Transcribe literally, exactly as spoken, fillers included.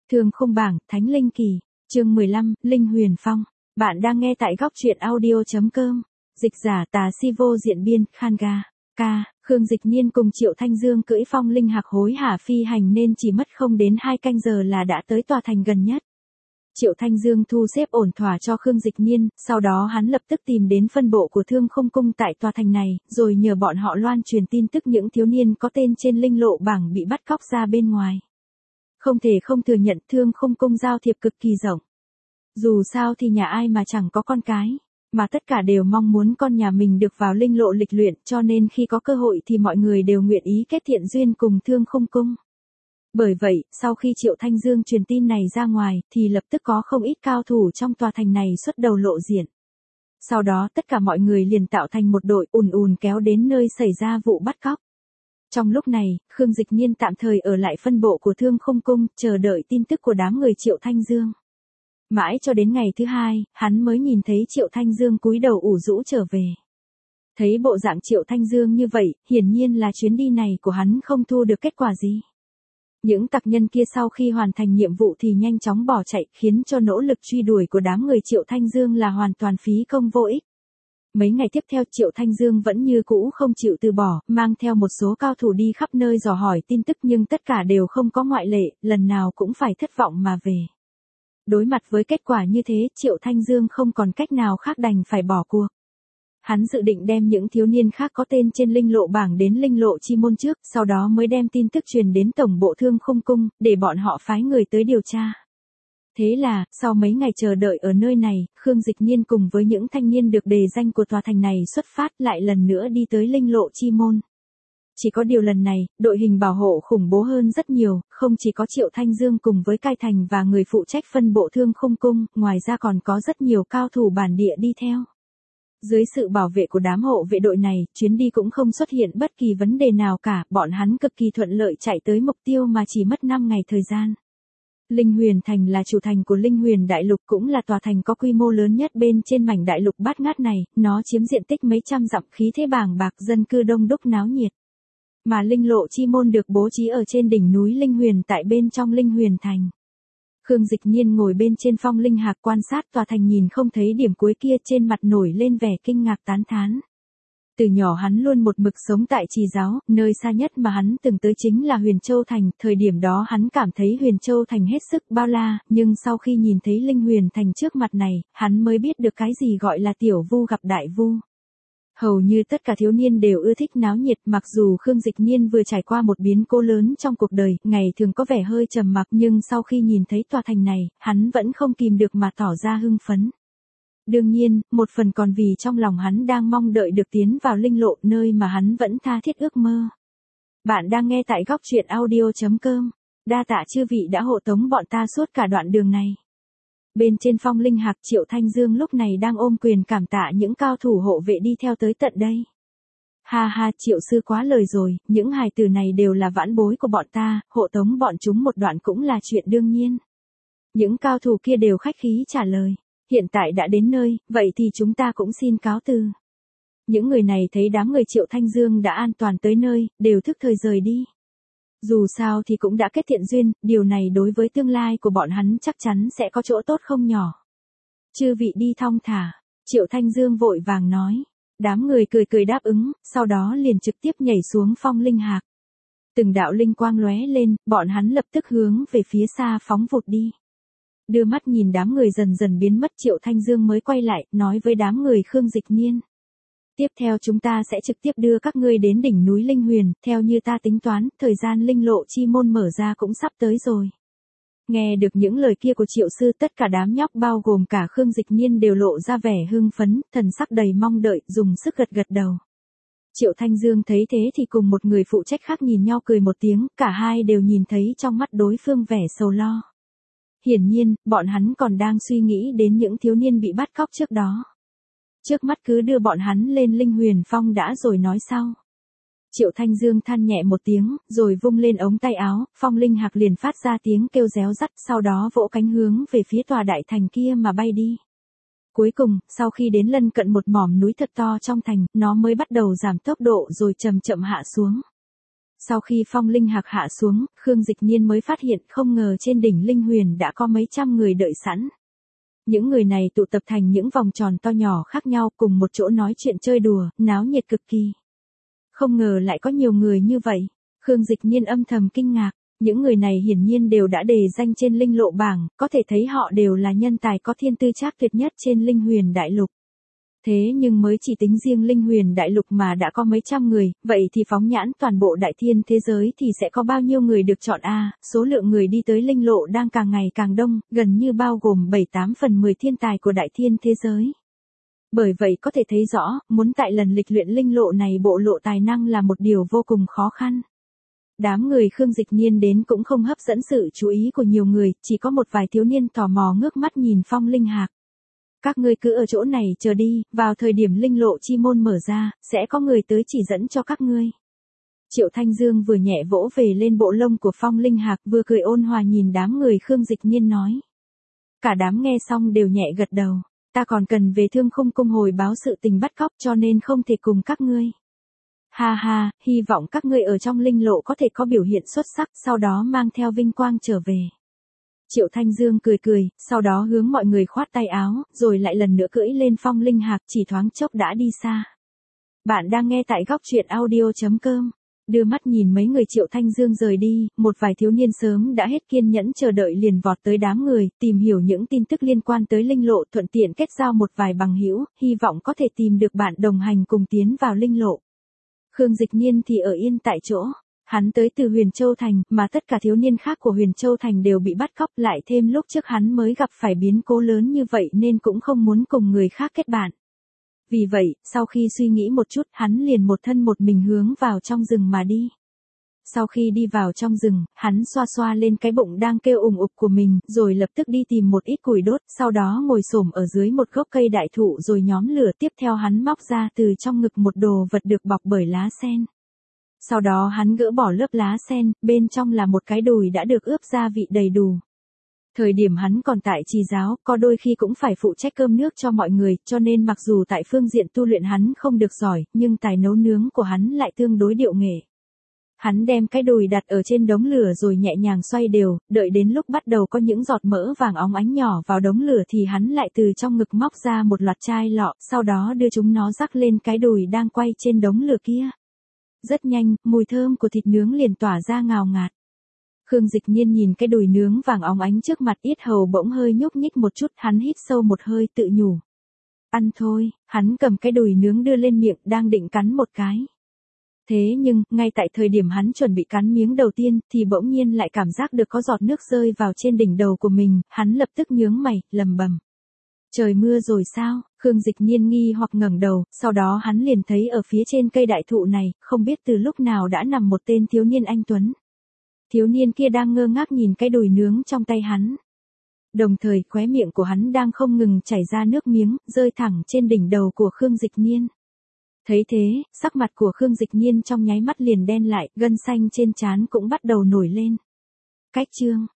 Thương khung bảng, Thánh Linh Kỳ, chương mười lăm, Linh Huyền Phong. Bạn đang nghe tại góc truyện audio.com. Dịch giả Tà Si Vô Diện Biên, Khanga. Ca, Khương Dịch Nhiên cùng Triệu Thanh Dương cưỡi phong linh hạc hối hả phi hành nên chỉ mất không đến hai canh giờ là đã tới tòa thành gần nhất. Triệu Thanh Dương thu xếp ổn thỏa cho Khương Dịch Nhiên, sau đó hắn lập tức tìm đến phân bộ của Thương Không Cung tại tòa thành này, rồi nhờ bọn họ loan truyền tin tức những thiếu niên có tên trên linh lộ bảng bị bắt cóc ra bên ngoài. Không thể không thừa nhận Thương Không Cung giao thiệp cực kỳ rộng. Dù sao thì nhà ai mà chẳng có con cái, mà tất cả đều mong muốn con nhà mình được vào linh lộ lịch luyện, cho nên khi có cơ hội thì mọi người đều nguyện ý kết thiện duyên cùng Thương Không Cung. Bởi vậy, sau khi Triệu Thanh Dương truyền tin này ra ngoài, thì lập tức có không ít cao thủ trong tòa thành này xuất đầu lộ diện. Sau đó tất cả mọi người liền tạo thành một đội ùn ùn kéo đến nơi xảy ra vụ bắt cóc. Trong lúc này, Khương Dịch Nhiên tạm thời ở lại phân bộ của Thương Không Cung, chờ đợi tin tức của đám người Triệu Thanh Dương. Mãi cho đến ngày thứ hai, hắn mới nhìn thấy Triệu Thanh Dương cúi đầu ủ rũ trở về. Thấy bộ dạng Triệu Thanh Dương như vậy, hiển nhiên là chuyến đi này của hắn không thu được kết quả gì. Những tặc nhân kia sau khi hoàn thành nhiệm vụ thì nhanh chóng bỏ chạy, khiến cho nỗ lực truy đuổi của đám người Triệu Thanh Dương là hoàn toàn phí công vô ích. Mấy ngày tiếp theo Triệu Thanh Dương vẫn như cũ không chịu từ bỏ, mang theo một số cao thủ đi khắp nơi dò hỏi tin tức nhưng tất cả đều không có ngoại lệ, lần nào cũng phải thất vọng mà về. Đối mặt với kết quả như thế, Triệu Thanh Dương không còn cách nào khác đành phải bỏ cuộc. Hắn dự định đem những thiếu niên khác có tên trên linh lộ bảng đến linh lộ chi môn trước, sau đó mới đem tin tức truyền đến tổng bộ Thương Không Cung, để bọn họ phái người tới điều tra. Thế là, sau mấy ngày chờ đợi ở nơi này, Khương Dịch Nhiên cùng với những thanh niên được đề danh của tòa thành này xuất phát lại lần nữa đi tới linh lộ chi môn. Chỉ có điều lần này, đội hình bảo hộ khủng bố hơn rất nhiều, không chỉ có Triệu Thanh Dương cùng với Cai Thành và người phụ trách phân bộ Thương Không Cung, ngoài ra còn có rất nhiều cao thủ bản địa đi theo. Dưới sự bảo vệ của đám hộ vệ đội này, chuyến đi cũng không xuất hiện bất kỳ vấn đề nào cả, bọn hắn cực kỳ thuận lợi chạy tới mục tiêu mà chỉ mất năm ngày thời gian. Linh Huyền Thành là chủ thành của Linh Huyền Đại Lục, cũng là tòa thành có quy mô lớn nhất bên trên mảnh đại lục bát ngát này, nó chiếm diện tích mấy trăm dặm, khí thế bàng bạc, dân cư đông đúc náo nhiệt. Mà linh lộ chi môn được bố trí ở trên đỉnh núi Linh Huyền tại bên trong Linh Huyền Thành. Khương Dịch Nhiên ngồi bên trên phong linh hạc quan sát tòa thành, nhìn không thấy điểm cuối kia, trên mặt nổi lên vẻ kinh ngạc tán thán. Từ nhỏ hắn luôn một mực sống tại Trì Giáo, nơi xa nhất mà hắn từng tới chính là Huyền Châu Thành, thời điểm đó hắn cảm thấy Huyền Châu Thành hết sức bao la, nhưng sau khi nhìn thấy Linh Huyền Thành trước mặt này, hắn mới biết được cái gì gọi là tiểu vu gặp đại vu. Hầu như tất cả thiếu niên đều ưa thích náo nhiệt, mặc dù Khương Dịch Nhiên vừa trải qua một biến cố lớn trong cuộc đời, ngày thường có vẻ hơi trầm mặc, nhưng sau khi nhìn thấy tòa thành này, hắn vẫn không kìm được mà tỏ ra hưng phấn. Đương nhiên, một phần còn vì trong lòng hắn đang mong đợi được tiến vào linh lộ, nơi mà hắn vẫn tha thiết ước mơ. Bạn đang nghe tại góc truyện audio.com. Đa tạ chư vị đã hộ tống bọn ta suốt cả đoạn đường này. Bên trên phong linh hạc, Triệu Thanh Dương lúc này đang ôm quyền cảm tạ những cao thủ hộ vệ đi theo tới tận đây. Ha ha, Triệu sư quá lời rồi, những hài tử này đều là vãn bối của bọn ta, hộ tống bọn chúng một đoạn cũng là chuyện đương nhiên. Những cao thủ kia đều khách khí trả lời. Hiện tại đã đến nơi, vậy thì chúng ta cũng xin cáo từ. Những người này thấy đám người Triệu Thanh Dương đã an toàn tới nơi, đều thức thời rời đi. Dù sao thì cũng đã kết thiện duyên, điều này đối với tương lai của bọn hắn chắc chắn sẽ có chỗ tốt không nhỏ. Chư vị đi thong thả, Triệu Thanh Dương vội vàng nói. Đám người cười cười đáp ứng, sau đó liền trực tiếp nhảy xuống phong linh hạc. Từng đạo linh quang lóe lên, bọn hắn lập tức hướng về phía xa phóng vụt đi. Đưa mắt nhìn đám người dần dần biến mất, Triệu Thanh Dương mới quay lại, nói với đám người Khương Dịch Nhiên. Tiếp theo chúng ta sẽ trực tiếp đưa các ngươi đến đỉnh núi Linh Huyền, theo như ta tính toán, thời gian linh lộ chi môn mở ra cũng sắp tới rồi. Nghe được những lời kia của Triệu sư, tất cả đám nhóc bao gồm cả Khương Dịch Nhiên đều lộ ra vẻ hưng phấn, thần sắc đầy mong đợi, dùng sức gật gật đầu. Triệu Thanh Dương thấy thế thì cùng một người phụ trách khác nhìn nhau cười một tiếng, cả hai đều nhìn thấy trong mắt đối phương vẻ sầu lo. Hiển nhiên, bọn hắn còn đang suy nghĩ đến những thiếu niên bị bắt cóc trước đó. Trước mắt cứ đưa bọn hắn lên Linh Huyền Phong đã rồi nói sau. Triệu Thanh Dương than nhẹ một tiếng, rồi vung lên ống tay áo, phong linh hạc liền phát ra tiếng kêu réo rắt, sau đó vỗ cánh hướng về phía tòa đại thành kia mà bay đi. Cuối cùng, sau khi đến lân cận một mỏm núi thật to trong thành, nó mới bắt đầu giảm tốc độ rồi chậm chậm hạ xuống. Sau khi phong linh hạc hạ xuống, Khương Dịch Nhiên mới phát hiện không ngờ trên đỉnh linh huyền đã có mấy trăm người đợi sẵn. Những người này tụ tập thành những vòng tròn to nhỏ khác nhau cùng một chỗ nói chuyện chơi đùa, náo nhiệt cực kỳ. Không ngờ lại có nhiều người như vậy. Khương Dịch Nhiên âm thầm kinh ngạc. Những người này hiển nhiên đều đã đề danh trên linh lộ bảng, có thể thấy họ đều là nhân tài có thiên tư trác tuyệt nhất trên linh huyền đại lục. Thế nhưng mới chỉ tính riêng linh huyền đại lục mà đã có mấy trăm người, vậy thì phóng nhãn toàn bộ đại thiên thế giới thì sẽ có bao nhiêu người được chọn a? Số lượng người đi tới linh lộ đang càng ngày càng đông, gần như bao gồm bảy tám phần mười thiên tài của đại thiên thế giới. Bởi vậy có thể thấy rõ, muốn tại lần lịch luyện linh lộ này bộ lộ tài năng là một điều vô cùng khó khăn. Đám người Khương Dịch Nhiên đến cũng không hấp dẫn sự chú ý của nhiều người, chỉ có một vài thiếu niên tò mò ngước mắt nhìn phong linh hạc. Các ngươi cứ ở chỗ này chờ đi, vào thời điểm linh lộ chi môn mở ra, sẽ có người tới chỉ dẫn cho các ngươi. Triệu Thanh Dương vừa nhẹ vỗ về lên bộ lông của phong linh hạc vừa cười ôn hòa nhìn đám người Khương Dịch Nhiên nói. Cả đám nghe xong đều nhẹ gật đầu, ta còn cần về Thương Khung cung hồi báo sự tình bắt cóc cho nên không thể cùng các ngươi. Ha ha, hy vọng các ngươi ở trong linh lộ có thể có biểu hiện xuất sắc, sau đó mang theo vinh quang trở về. Triệu Thanh Dương cười cười, sau đó hướng mọi người khoát tay áo, rồi lại lần nữa cưỡi lên phong linh hạc chỉ thoáng chốc đã đi xa. Bạn đang nghe tại góc truyện audio chấm com. Đưa mắt nhìn mấy người Triệu Thanh Dương rời đi, một vài thiếu niên sớm đã hết kiên nhẫn chờ đợi liền vọt tới đám người, tìm hiểu những tin tức liên quan tới linh lộ, thuận tiện kết giao một vài bằng hữu, hy vọng có thể tìm được bạn đồng hành cùng tiến vào linh lộ. Khương Dịch Nhiên thì ở yên tại chỗ. Hắn tới từ Huyền Châu Thành, mà tất cả thiếu niên khác của Huyền Châu Thành đều bị bắt cóc, lại thêm lúc trước hắn mới gặp phải biến cố lớn như vậy nên cũng không muốn cùng người khác kết bạn. Vì vậy, sau khi suy nghĩ một chút, hắn liền một thân một mình hướng vào trong rừng mà đi. Sau khi đi vào trong rừng, hắn xoa xoa lên cái bụng đang kêu ùng ục của mình, rồi lập tức đi tìm một ít củi đốt, sau đó ngồi xổm ở dưới một gốc cây đại thụ rồi nhóm lửa, tiếp theo hắn móc ra từ trong ngực một đồ vật được bọc bởi lá sen. Sau đó hắn gỡ bỏ lớp lá sen, bên trong là một cái đùi đã được ướp gia vị đầy đủ. Thời điểm hắn còn tại trì giáo, có đôi khi cũng phải phụ trách cơm nước cho mọi người, cho nên mặc dù tại phương diện tu luyện hắn không được giỏi, nhưng tài nấu nướng của hắn lại tương đối điệu nghệ. Hắn đem cái đùi đặt ở trên đống lửa rồi nhẹ nhàng xoay đều, đợi đến lúc bắt đầu có những giọt mỡ vàng óng ánh nhỏ vào đống lửa thì hắn lại từ trong ngực móc ra một loạt chai lọ, sau đó đưa chúng nó rắc lên cái đùi đang quay trên đống lửa kia. Rất nhanh, mùi thơm của thịt nướng liền tỏa ra ngào ngạt. Khương Dịch Nhiên nhìn cái đùi nướng vàng óng ánh trước mặt, yết hầu bỗng hơi nhúc nhích một chút, hắn hít sâu một hơi tự nhủ. Ăn thôi, hắn cầm cái đùi nướng đưa lên miệng đang định cắn một cái. Thế nhưng, ngay tại thời điểm hắn chuẩn bị cắn miếng đầu tiên, thì bỗng nhiên lại cảm giác được có giọt nước rơi vào trên đỉnh đầu của mình, hắn lập tức nhướng mày, lầm bầm. Trời mưa rồi sao? Khương Dịch Nhiên nghi hoặc ngẩng đầu, sau đó hắn liền thấy ở phía trên cây đại thụ này, không biết từ lúc nào đã nằm một tên thiếu niên anh tuấn. Thiếu niên kia đang ngơ ngác nhìn cái đùi nướng trong tay hắn. Đồng thời, khóe miệng của hắn đang không ngừng chảy ra nước miếng, rơi thẳng trên đỉnh đầu của Khương Dịch Nhiên. Thấy thế, sắc mặt của Khương Dịch Nhiên trong nháy mắt liền đen lại, gân xanh trên trán cũng bắt đầu nổi lên. Cách chương